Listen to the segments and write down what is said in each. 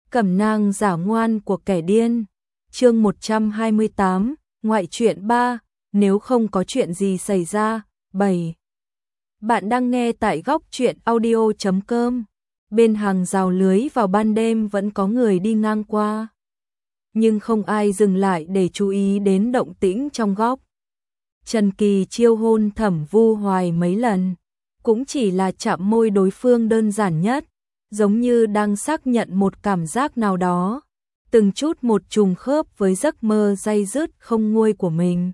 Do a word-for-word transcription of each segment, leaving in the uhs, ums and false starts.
Cẩm nang giả ngoan của kẻ điên. Chương một trăm hai mươi tám, ngoại truyện ba, nếu không có chuyện gì xảy ra. bảy. Bạn đang nghe tại góc truyện audio chấm com. Bên hàng rào lưới vào ban đêm vẫn có người đi ngang qua, nhưng không ai dừng lại để chú ý đến động tĩnh trong góc. Trần Kỳ Chiêu hôn Thẩm Vu Hoài mấy lần, cũng chỉ là chạm môi đối phương đơn giản nhất, giống như đang xác nhận một cảm giác nào đó, từng chút một trùng khớp với giấc mơ day dứt không nguôi của mình.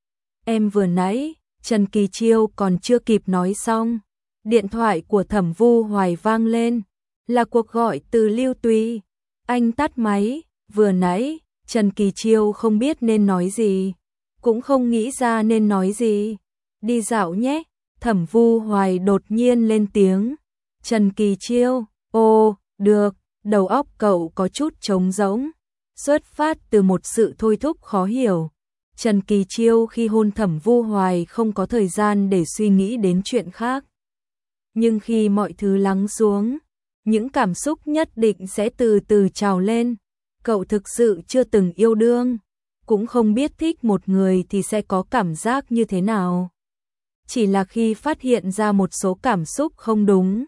Em vừa nãy, Trần Kỳ Chiêu còn chưa kịp nói xong, điện thoại của Thẩm Vu Hoài vang lên, là cuộc gọi từ Lưu Tùy. Anh tắt máy, vừa nãy, Trần Kỳ Chiêu không biết nên nói gì, cũng không nghĩ ra nên nói gì. Đi dạo nhé, Thẩm Vu Hoài đột nhiên lên tiếng. Trần Kỳ Chiêu, ồ, được, đầu óc cậu có chút trống rỗng, xuất phát từ một sự thôi thúc khó hiểu. Trần Kỳ Chiêu khi hôn Thẩm Vu Hoài không có thời gian để suy nghĩ đến chuyện khác. Nhưng khi mọi thứ lắng xuống, những cảm xúc nhất định sẽ từ từ trào lên. Cậu thực sự chưa từng yêu đương, cũng không biết thích một người thì sẽ có cảm giác như thế nào. Chỉ là khi phát hiện ra một số cảm xúc không đúng,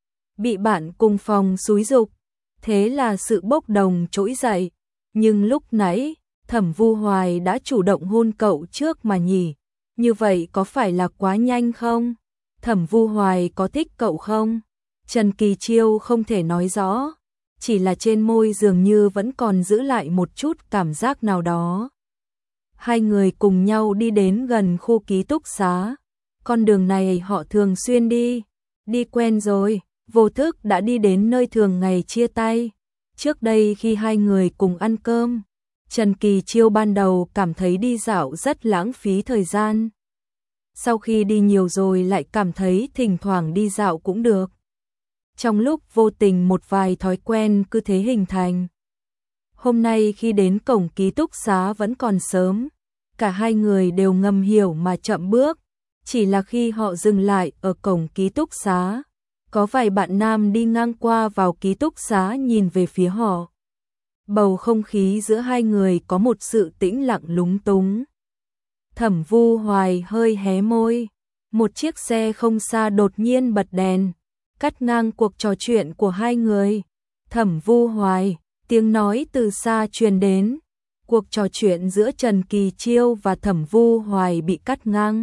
bị bạn cùng phòng xúi giục, thế là sự bốc đồng trỗi dậy. Nhưng lúc nãy, Thẩm Vu Hoài đã chủ động hôn cậu trước mà nhỉ? Như vậy có phải là quá nhanh không? Thẩm Vu Hoài có thích cậu không? Trần Kỳ Chiêu không thể nói rõ, chỉ là trên môi dường như vẫn còn giữ lại một chút cảm giác nào đó. Hai người cùng nhau đi đến gần khu ký túc xá. Con đường này họ thường xuyên đi, đi quen rồi, vô thức đã đi đến nơi thường ngày chia tay. Trước đây khi hai người cùng ăn cơm, Trần Kỳ Chiêu ban đầu cảm thấy đi dạo rất lãng phí thời gian. Sau khi đi nhiều rồi lại cảm thấy thỉnh thoảng đi dạo cũng được. Trong lúc vô tình một vài thói quen cứ thế hình thành. Hôm nay khi đến cổng ký túc xá vẫn còn sớm, cả hai người đều ngầm hiểu mà chậm bước. Chỉ là khi họ dừng lại ở cổng ký túc xá, có vài bạn nam đi ngang qua vào ký túc xá nhìn về phía họ. Bầu không khí giữa hai người có một sự tĩnh lặng lúng túng. Thẩm Vu Hoài hơi hé môi, một chiếc xe không xa đột nhiên bật đèn, cắt ngang cuộc trò chuyện của hai người. Thẩm Vu Hoài, tiếng nói từ xa truyền đến. Cuộc trò chuyện giữa Trần Kỳ Chiêu và Thẩm Vu Hoài bị cắt ngang.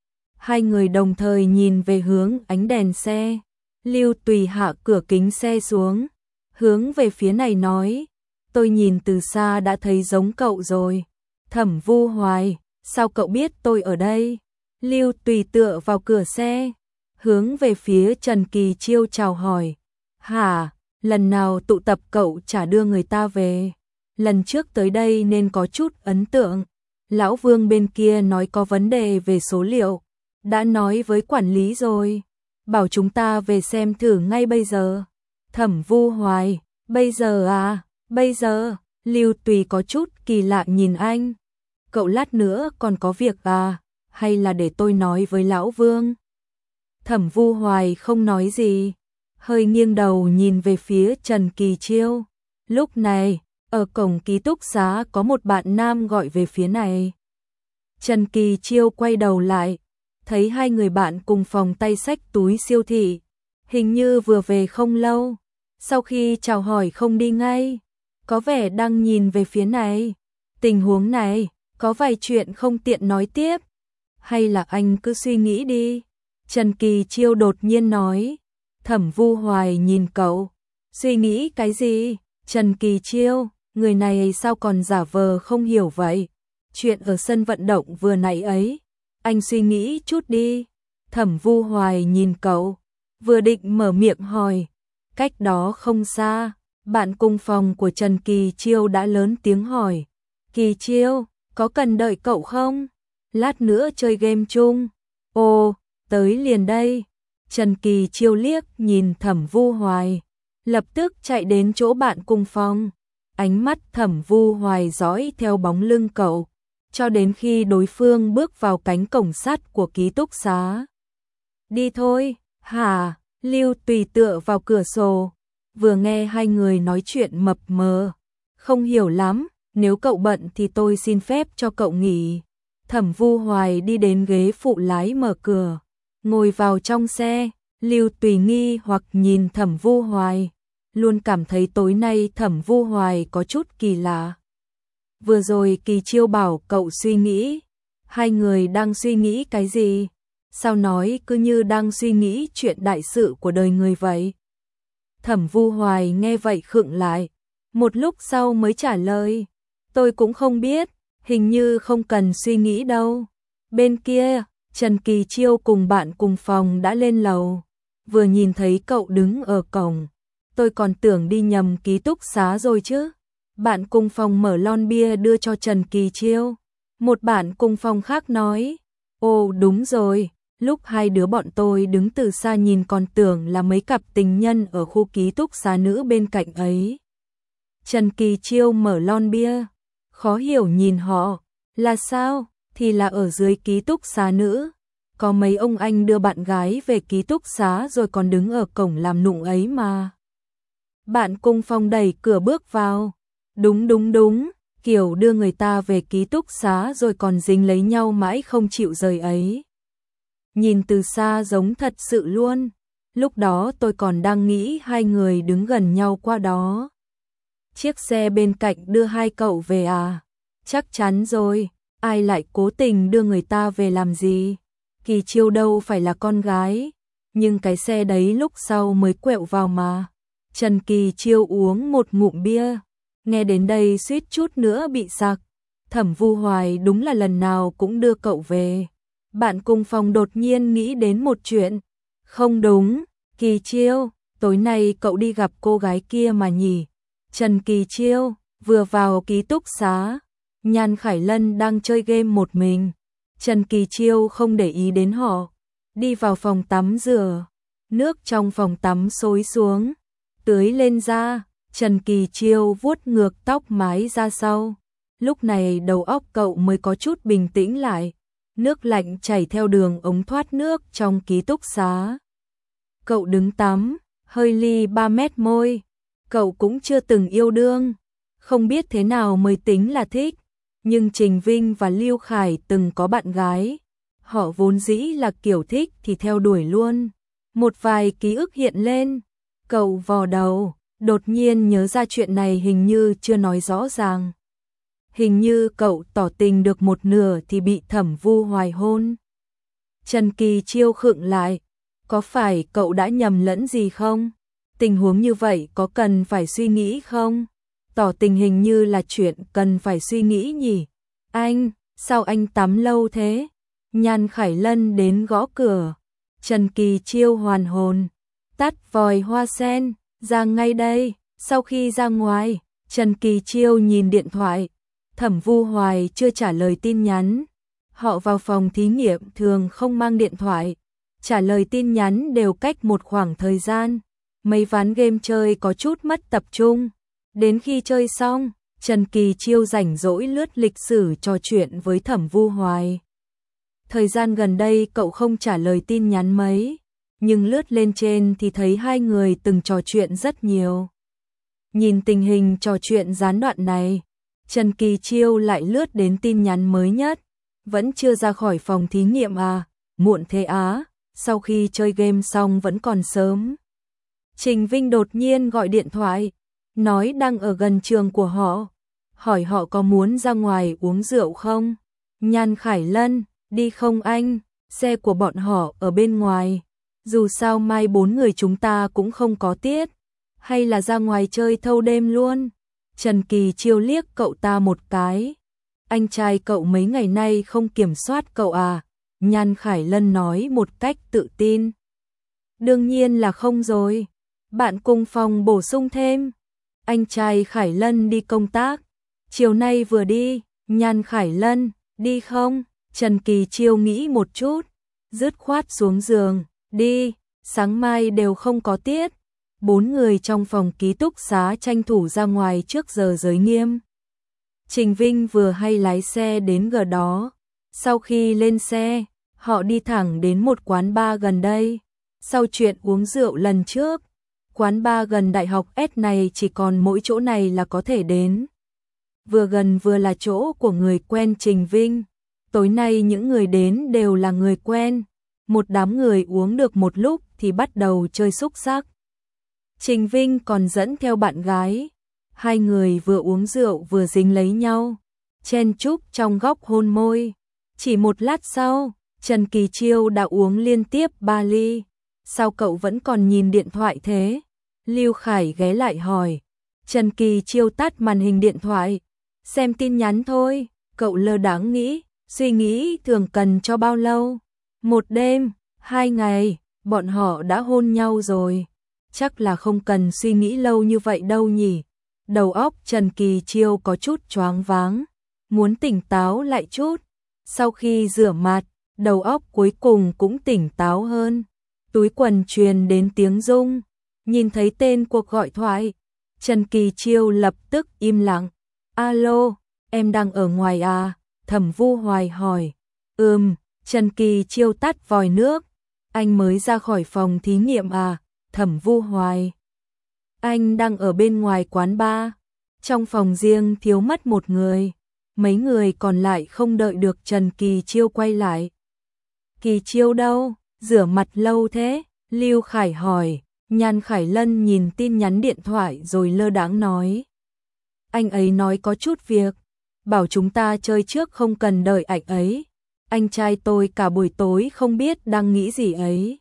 Hai người đồng thời nhìn về hướng ánh đèn xe. Lưu Tùy hạ cửa kính xe xuống, hướng về phía này nói, tôi nhìn từ xa đã thấy giống cậu rồi. Thẩm Vu Hoài, sao cậu biết tôi ở đây? Lưu Tùy tựa vào cửa xe, hướng về phía Trần Kỳ Chiêu chào hỏi. Hả, lần nào tụ tập cậu chả đưa người ta về? Lần trước tới đây nên có chút ấn tượng. Lão Vương bên kia nói có vấn đề về số liệu, đã nói với quản lý rồi, bảo chúng ta về xem thử ngay bây giờ. Thẩm Vu Hoài, bây giờ à, bây giờ? Lưu Tùy có chút kỳ lạ nhìn anh. Cậu lát nữa còn có việc à, hay là để tôi nói với Lão Vương? Thẩm Vu Hoài không nói gì, hơi nghiêng đầu nhìn về phía Trần Kỳ Chiêu. Lúc này, ở cổng ký túc xá có một bạn nam gọi về phía này. Trần Kỳ Chiêu quay đầu lại, thấy hai người bạn cùng phòng tay xách túi siêu thị, hình như vừa về không lâu. Sau khi chào hỏi không đi ngay, có vẻ đang nhìn về phía này. Tình huống này, có vài chuyện không tiện nói tiếp. Hay là anh cứ suy nghĩ đi? Trần Kỳ Chiêu đột nhiên nói. Thẩm Vu Hoài nhìn cậu. Suy nghĩ cái gì? Trần Kỳ Chiêu, người này sao còn giả vờ không hiểu vậy? Chuyện ở sân vận động vừa nãy ấy, anh suy nghĩ chút đi. Thẩm Vu Hoài nhìn cậu, vừa định mở miệng hỏi. Cách đó không xa, bạn cùng phòng của Trần Kỳ Chiêu đã lớn tiếng hỏi. Kỳ Chiêu, có cần đợi cậu không? Lát nữa chơi game chung. Ồ, tới liền đây. Trần Kỳ Chiêu liếc nhìn Thẩm Vu Hoài, lập tức chạy đến chỗ bạn cùng phòng. Ánh mắt Thẩm Vu Hoài dõi theo bóng lưng cậu, cho đến khi đối phương bước vào cánh cổng sắt của ký túc xá. Đi thôi, hả? Lưu Tùy tựa vào cửa sổ, vừa nghe hai người nói chuyện mập mờ. Không hiểu lắm, nếu cậu bận thì tôi xin phép cho cậu nghỉ. Thẩm Vu Hoài đi đến ghế phụ lái mở cửa, ngồi vào trong xe. Lưu Tùy nghi hoặc nhìn Thẩm Vu Hoài, luôn cảm thấy tối nay Thẩm Vu Hoài có chút kỳ lạ. Vừa rồi Kỳ Chiêu bảo cậu suy nghĩ, hai người đang suy nghĩ cái gì? Sao nói cứ như đang suy nghĩ chuyện đại sự của đời người vậy? Thẩm Vu Hoài nghe vậy khựng lại, một lúc sau mới trả lời, tôi cũng không biết, hình như không cần suy nghĩ đâu. Bên kia, Trần Kỳ Chiêu cùng bạn cùng phòng đã lên lầu, vừa nhìn thấy cậu đứng ở cổng, tôi còn tưởng đi nhầm ký túc xá rồi chứ. Bạn cùng phòng mở lon bia đưa cho Trần Kỳ Chiêu. Một bạn cùng phòng khác nói, ồ đúng rồi, lúc hai đứa bọn tôi đứng từ xa nhìn còn tưởng là mấy cặp tình nhân ở khu ký túc xá nữ bên cạnh ấy. Trần Kỳ Chiêu mở lon bia, khó hiểu nhìn họ, là sao? Thì là ở dưới ký túc xá nữ, có mấy ông anh đưa bạn gái về ký túc xá rồi còn đứng ở cổng làm nũng ấy mà. Bạn cùng phòng đẩy cửa bước vào, đúng đúng đúng, kiểu đưa người ta về ký túc xá rồi còn dính lấy nhau mãi không chịu rời ấy. Nhìn từ xa giống thật sự luôn, lúc đó tôi còn đang nghĩ hai người đứng gần nhau qua đó. Chiếc xe bên cạnh đưa hai cậu về à? Chắc chắn rồi, ai lại cố tình đưa người ta về làm gì? Kỳ Chiêu đâu phải là con gái, nhưng cái xe đấy lúc sau mới quẹo vào mà. Trần Kỳ Chiêu uống một ngụm bia, nghe đến đây suýt chút nữa bị sặc. Thẩm Vu Hoài đúng là lần nào cũng đưa cậu về. Bạn cùng phòng đột nhiên nghĩ đến một chuyện. Không đúng, Kỳ Chiêu, tối nay cậu đi gặp cô gái kia mà nhỉ? Trần Kỳ Chiêu vừa vào ký túc xá, Nhan Khải Lân đang chơi game một mình. Trần Kỳ Chiêu không để ý đến họ, đi vào phòng tắm rửa. Nước trong phòng tắm xối xuống, tưới lên da. Trần Kỳ Chiêu vuốt ngược tóc mái ra sau. Lúc này đầu óc cậu mới có chút bình tĩnh lại. Nước lạnh chảy theo đường ống thoát nước trong ký túc xá. Cậu đứng tắm, hơi ly ba mét môi. Cậu cũng chưa từng yêu đương, không biết thế nào mới tính là thích. Nhưng Trình Vinh và Lưu Khải từng có bạn gái. Họ vốn dĩ là kiểu thích thì theo đuổi luôn. Một vài ký ức hiện lên. Cậu vò đầu, đột nhiên nhớ ra chuyện này hình như chưa nói rõ ràng. Hình như cậu tỏ tình được một nửa thì bị Thẩm Vu Hoài hôn. Trần Kỳ Chiêu khựng lại. Có phải cậu đã nhầm lẫn gì không? Tình huống như vậy có cần phải suy nghĩ không? Tỏ tình hình như là chuyện cần phải suy nghĩ nhỉ? Anh, sao anh tắm lâu thế? Nhan Khải Lân đến gõ cửa. Trần Kỳ Chiêu hoàn hồn. Tắt vòi hoa sen, ra ngay đây. Sau khi ra ngoài, Trần Kỳ Chiêu nhìn điện thoại. Thẩm Vu Hoài chưa trả lời tin nhắn. Họ vào phòng thí nghiệm thường không mang điện thoại. Trả lời tin nhắn đều cách một khoảng thời gian. Mấy ván game chơi có chút mất tập trung. Đến khi chơi xong, Trần Kỳ Chiêu rảnh rỗi lướt lịch sử trò chuyện với Thẩm Vu Hoài. Thời gian gần đây cậu không trả lời tin nhắn mấy, nhưng lướt lên trên thì thấy hai người từng trò chuyện rất nhiều. Nhìn tình hình trò chuyện gián đoạn này, Trần Kỳ Chiêu lại lướt đến tin nhắn mới nhất. Vẫn chưa ra khỏi phòng thí nghiệm à, muộn thế á, sau khi chơi game xong vẫn còn sớm. Trình Vinh đột nhiên gọi điện thoại, nói đang ở gần trường của họ, hỏi họ có muốn ra ngoài uống rượu không. Nhan Khải Lân, đi không anh, xe của bọn họ ở bên ngoài, dù sao mai bốn người chúng ta cũng không có tiết, hay là ra ngoài chơi thâu đêm luôn. Trần Kỳ Chiêu liếc cậu ta một cái, anh trai cậu mấy ngày nay không kiểm soát cậu à? Nhan Khải Lân nói một cách tự tin. Đương nhiên là không rồi. Bạn cùng phòng bổ sung thêm. Anh trai Khải Lân đi công tác. Chiều nay vừa đi. Nhan Khải Lân, đi không? Trần Kỳ Chiêu nghĩ một chút. Dứt khoát xuống giường. Đi, sáng mai đều không có tiết. Bốn người trong phòng ký túc xá tranh thủ ra ngoài trước giờ giới nghiêm. Trình Vinh vừa hay lái xe đến gần đó. Sau khi lên xe, họ đi thẳng đến một quán bar gần đây. Sau chuyện uống rượu lần trước, Quán bar gần đại học S này chỉ còn mỗi chỗ này là có thể đến. Vừa gần vừa là chỗ của người quen Trình Vinh. Tối nay những người đến đều là người quen. Một đám người uống được một lúc thì bắt đầu chơi xúc xắc. Trình Vinh còn dẫn theo bạn gái. Hai người vừa uống rượu vừa dính lấy nhau, chen chúc trong góc hôn môi. Chỉ một lát sau, Trần Kỳ Chiêu đã uống liên tiếp ba ly. Sao cậu vẫn còn nhìn điện thoại thế? Lưu Khải ghé lại hỏi. Trần Kỳ Chiêu tắt màn hình điện thoại. Xem tin nhắn thôi. Cậu lơ đãng nghĩ, suy nghĩ thường cần cho bao lâu? Một đêm, hai ngày, bọn họ đã hôn nhau rồi. Chắc là không cần suy nghĩ lâu như vậy đâu nhỉ. Đầu óc Trần Kỳ Chiêu có chút choáng váng, muốn tỉnh táo lại chút. Sau khi rửa mặt, đầu óc cuối cùng cũng tỉnh táo hơn. Túi quần truyền đến tiếng rung, nhìn thấy tên cuộc gọi thoại. Trần Kỳ Chiêu lập tức im lặng. Alo, em đang ở ngoài à? Thẩm Vu Hoài hỏi. Ừm, Trần Kỳ Chiêu tắt vòi nước. Anh mới ra khỏi phòng thí nghiệm à? Thẩm Vu Hoài. Anh đang ở bên ngoài quán bar. Trong phòng riêng thiếu mất một người. Mấy người còn lại không đợi được Trần Kỳ Chiêu quay lại. Kỳ Chiêu đâu? Rửa mặt lâu thế? Lưu Khải hỏi. Nhan Khải Lân nhìn tin nhắn điện thoại rồi lơ đãng nói. Anh ấy nói có chút việc, bảo chúng ta chơi trước không cần đợi anh ấy. Anh trai tôi cả buổi tối không biết đang nghĩ gì ấy.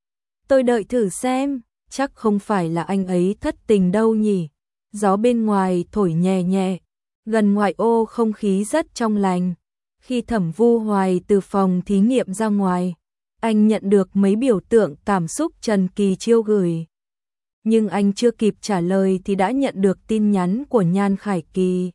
Tôi đợi thử xem, chắc không phải là anh ấy thất tình đâu nhỉ. Gió bên ngoài thổi nhẹ nhẹ, gần ngoại ô không khí rất trong lành. Khi Thẩm Vu Hoài từ phòng thí nghiệm ra ngoài, anh nhận được mấy biểu tượng cảm xúc Trần Kỳ Chiêu gửi. Nhưng anh chưa kịp trả lời thì đã nhận được tin nhắn của Nhan Khải Kỳ.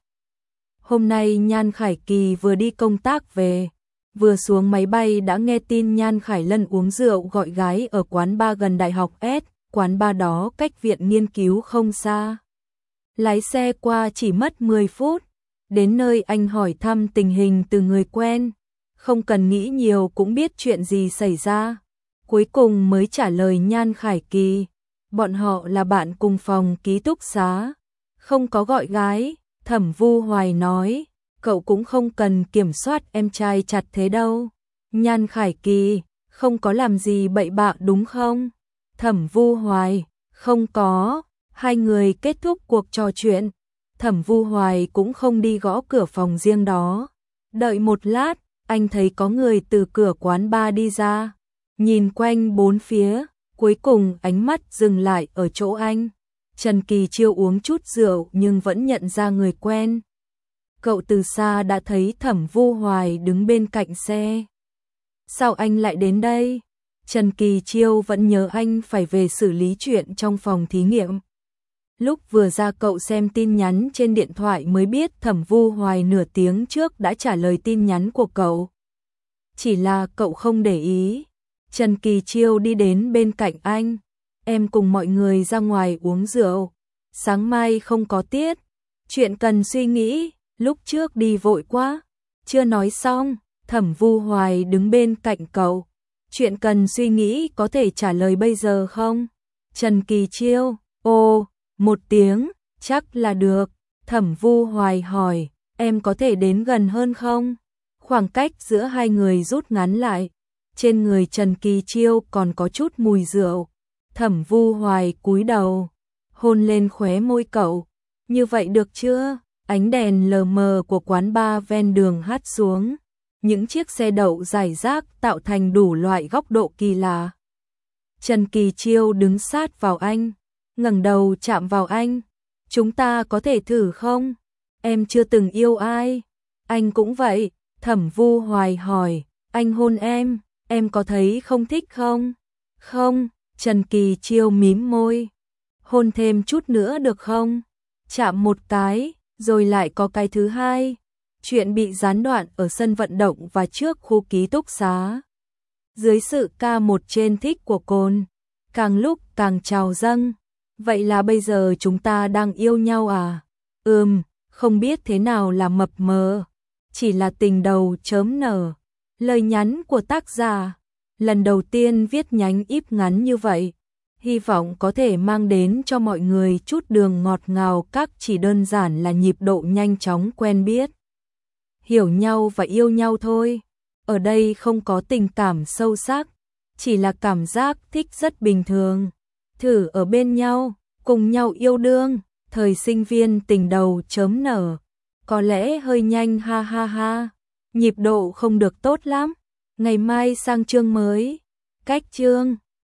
Hôm nay Nhan Khải Kỳ vừa đi công tác về, vừa xuống máy bay đã nghe tin Nhan Khải Lân uống rượu gọi gái ở quán bar gần đại học S, quán bar đó cách viện nghiên cứu không xa. Lái xe qua chỉ mất mười phút, đến nơi anh hỏi thăm tình hình từ người quen, không cần nghĩ nhiều cũng biết chuyện gì xảy ra. Cuối cùng mới trả lời Nhan Khải Kỳ, bọn họ là bạn cùng phòng ký túc xá, không có gọi gái. Thẩm Vu Hoài nói, cậu cũng không cần kiểm soát em trai chặt thế đâu. Nhan Khải Kỳ, không có làm gì bậy bạ đúng không? Thẩm Vu Hoài, không có. Hai người kết thúc cuộc trò chuyện. Thẩm Vu Hoài cũng không đi gõ cửa phòng riêng đó. Đợi một lát, anh thấy có người từ cửa quán bar đi ra. Nhìn quanh bốn phía, cuối cùng ánh mắt dừng lại ở chỗ anh. Trần Kỳ Chiêu uống chút rượu nhưng vẫn nhận ra người quen. Cậu từ xa đã thấy Thẩm Vu Hoài đứng bên cạnh xe. Sao anh lại đến đây? Trần Kỳ Chiêu vẫn nhớ anh phải về xử lý chuyện trong phòng thí nghiệm. Lúc vừa ra cậu xem tin nhắn trên điện thoại mới biết Thẩm Vu Hoài nửa tiếng trước đã trả lời tin nhắn của cậu. Chỉ là cậu không để ý. Trần Kỳ Chiêu đi đến bên cạnh anh. Em cùng mọi người ra ngoài uống rượu. Sáng mai không có tiết. Chuyện cần suy nghĩ, lúc trước đi vội quá. Chưa nói xong, Thẩm Vu Hoài đứng bên cạnh cậu. Chuyện cần suy nghĩ có thể trả lời bây giờ không? Trần Kỳ Chiêu, ồ, một tiếng, chắc là được. Thẩm Vu Hoài hỏi, em có thể đến gần hơn không? Khoảng cách giữa hai người rút ngắn lại. Trên người Trần Kỳ Chiêu còn có chút mùi rượu. Thẩm Vu Hoài cúi đầu, hôn lên khóe môi cậu. Như vậy được chưa? Ánh đèn lờ mờ của quán bar ven đường hắt xuống. Những chiếc xe đậu rải rác tạo thành đủ loại góc độ kỳ lạ. Trần Kỳ Chiêu đứng sát vào anh, ngẩng đầu chạm vào anh. Chúng ta có thể thử không? Em chưa từng yêu ai. Anh cũng vậy. Thẩm Vu Hoài hỏi, anh hôn em, em có thấy không thích không? Không. Trần Kỳ Chiêu mím môi. Hôn thêm chút nữa được không? Chạm một cái, rồi lại có cái thứ hai. Chuyện bị gián đoạn ở sân vận động và trước khu ký túc xá. Dưới sự ca một trên thích của Côn, càng lúc càng trào dâng. Vậy là bây giờ chúng ta đang yêu nhau à? Ừm, không biết thế nào là mập mờ. Chỉ là tình đầu chớm nở. Lời nhắn của tác giả. Lần đầu tiên viết nhánh íp ngắn như vậy. hy vọng có thể mang đến cho mọi người chút đường ngọt ngào, các chỉ đơn giản là nhịp độ nhanh chóng quen biết, hiểu nhau và yêu nhau thôi. Ở đây không có tình cảm sâu sắc, chỉ là cảm giác thích rất bình thường. Thử ở bên nhau, cùng nhau yêu đương, thời sinh viên tình đầu chớm nở, có lẽ hơi nhanh ha ha ha, nhịp độ không được tốt lắm. Ngày mai sang chương mới, cách chương